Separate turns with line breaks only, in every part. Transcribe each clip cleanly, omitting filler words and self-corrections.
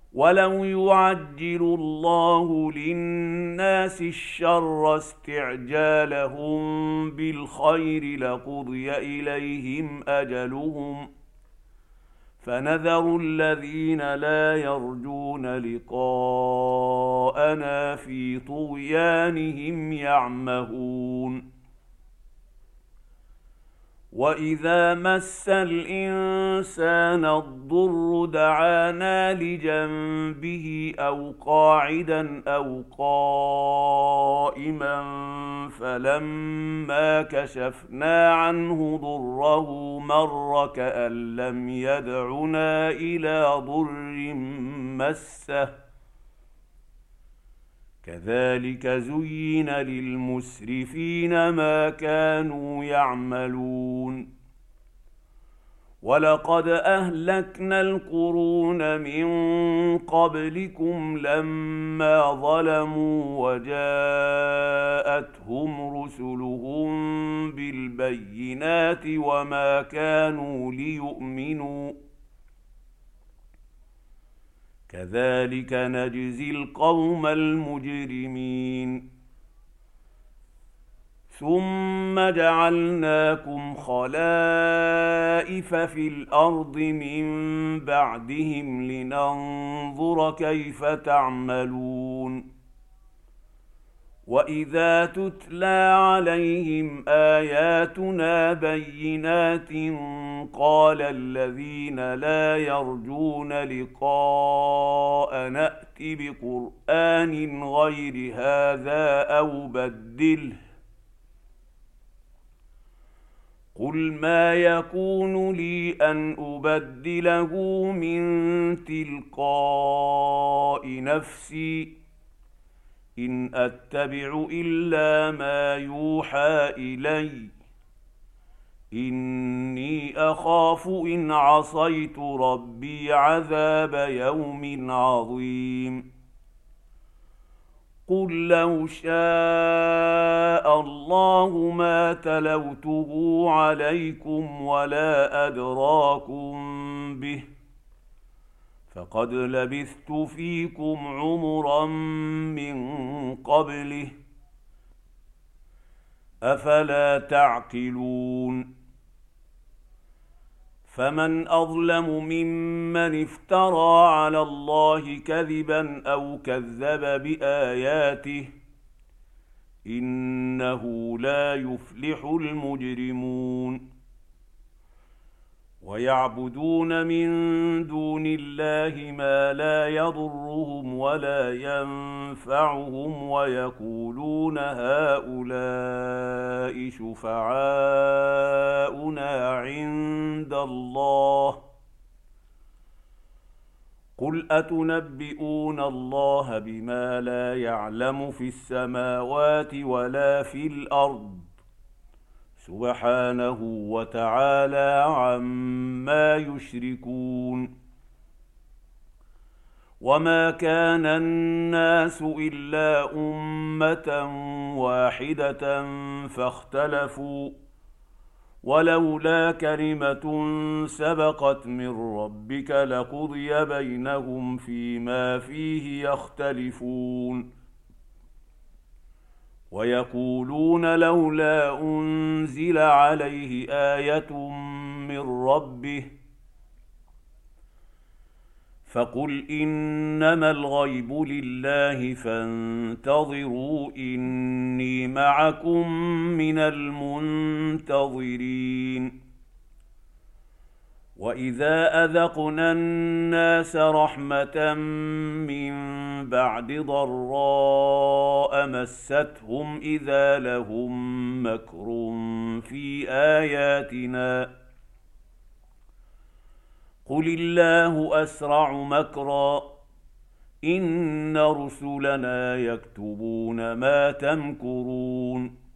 ولو يعجل الله للناس الشر استعجالهم بالخير لقضي إليهم أجلهم، فنذر الذين لا يرجون لقاءنا في طغيانهم يعمهون. وإذا مس الإنسان الضر دعانا لجنبه أو قاعدا أو قائما، فلما كشفنا عنه ضره مر كأن لم يدعنا إلى ضر مسه. كذلك زين للمسرفين ما كانوا يعملون. ولقد أهلكنا القرون من قبلكم لما ظلموا وجاءتهم رسلهم بالبينات وما كانوا ليؤمنوا، كذلك نجزي القوم المجرمين. ثم جعلناكم خلائف في الأرض من بعدهم لننظر كيف تعملون. وإذا تتلى عليهم آياتنا بينات قال الذين لا يرجون لقاء نأت بقرآن غير هذا أو بدله، قل ما يكون لي أن أبدله من تلقاء نفسي، إن أتبع إلا ما يوحى إلي، إني أخاف إن عصيت ربي عذاب يوم عظيم. قل لو شاء الله ما تلوته عليكم ولا أدراكم به، فقد لبثت فيكم عمرا من قبله، أفلا تعقلون؟ فمن أظلم ممن افترى على الله كذبا أو كذب بآياته، إنه لا يفلح المجرمون. ويعبدون من دون الله ما لا يضرهم ولا ينفعهم ويقولون هؤلاء شفعاؤنا عند الله، قل أتنبئون الله بما لا يعلم في السماوات ولا في الأرض، سبحانه وتعالى عما يشركون. وما كان الناس إلا أمة واحدة فاختلفوا، ولولا كلمة سبقت من ربك لقضي بينهم فيما فيه يختلفون. ويقولون لولا أنزل عليه آية من ربه، فقل إنما الغيب لله فانتظروا إني معكم من المنتظرين. وإذا أذقنا الناس رحمة من بعد ضراء مستهم إذا لهم مكر في آياتنا، قل الله أسرع مكرا إن رسلنا يكتبون ما تمكرون.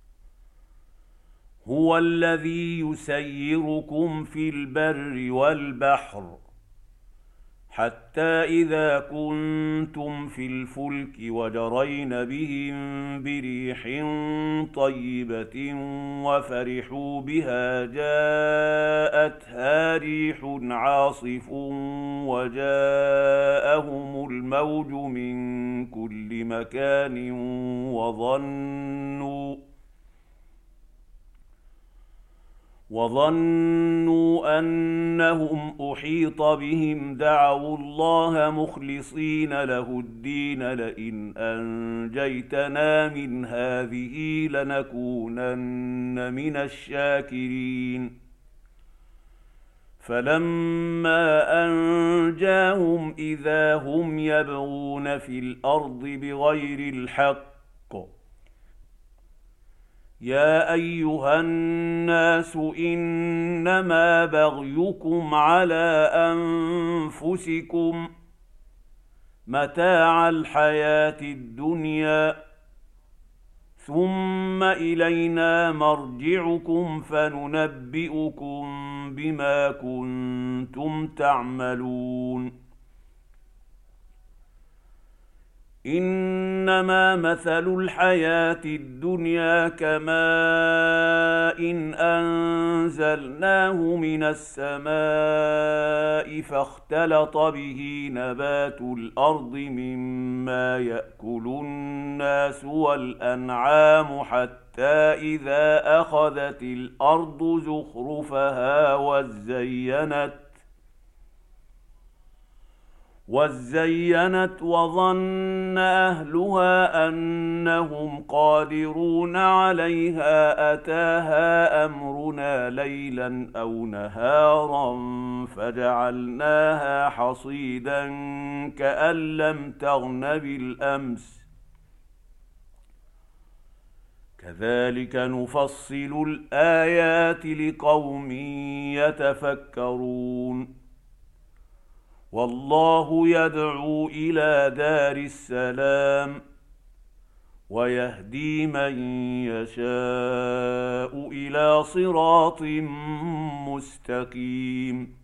هو الذي يسيركم في البر والبحر حتى إذا كنتم في الفلك وجرين بهم بريح طيبة وفرحوا بها جاءتها ريح عاصف وجاءهم الموج من كل مكان وظنوا أنهم أحيط بهم دعوا الله مخلصين له الدين لئن أنجيتنا من هذه لنكونن من الشاكرين فلما أنجاهم إذا هم يبغون في الأرض بغير الحق يا أيها الناس إنما بغيكم على أنفسكم متاع الحياة الدنيا ثم إلينا مرجعكم فننبئكم بما كنتم تعملون إنما مثل الحياة الدنيا كماء إن أنزلناه من السماء فاختلط به نبات الأرض مما يأكل الناس والأنعام حتى إذا أخذت الأرض زخرفها وزينت وظن أهلها أنهم قادرون عليها أتاها أمرنا ليلا أو نهارا فجعلناها حصيدا كأن لم تغن بالأمس كذلك نفصل الآيات لقوم يتفكرون والله يدعو إلى دار السلام ويهدي من يشاء إلى صراط مستقيم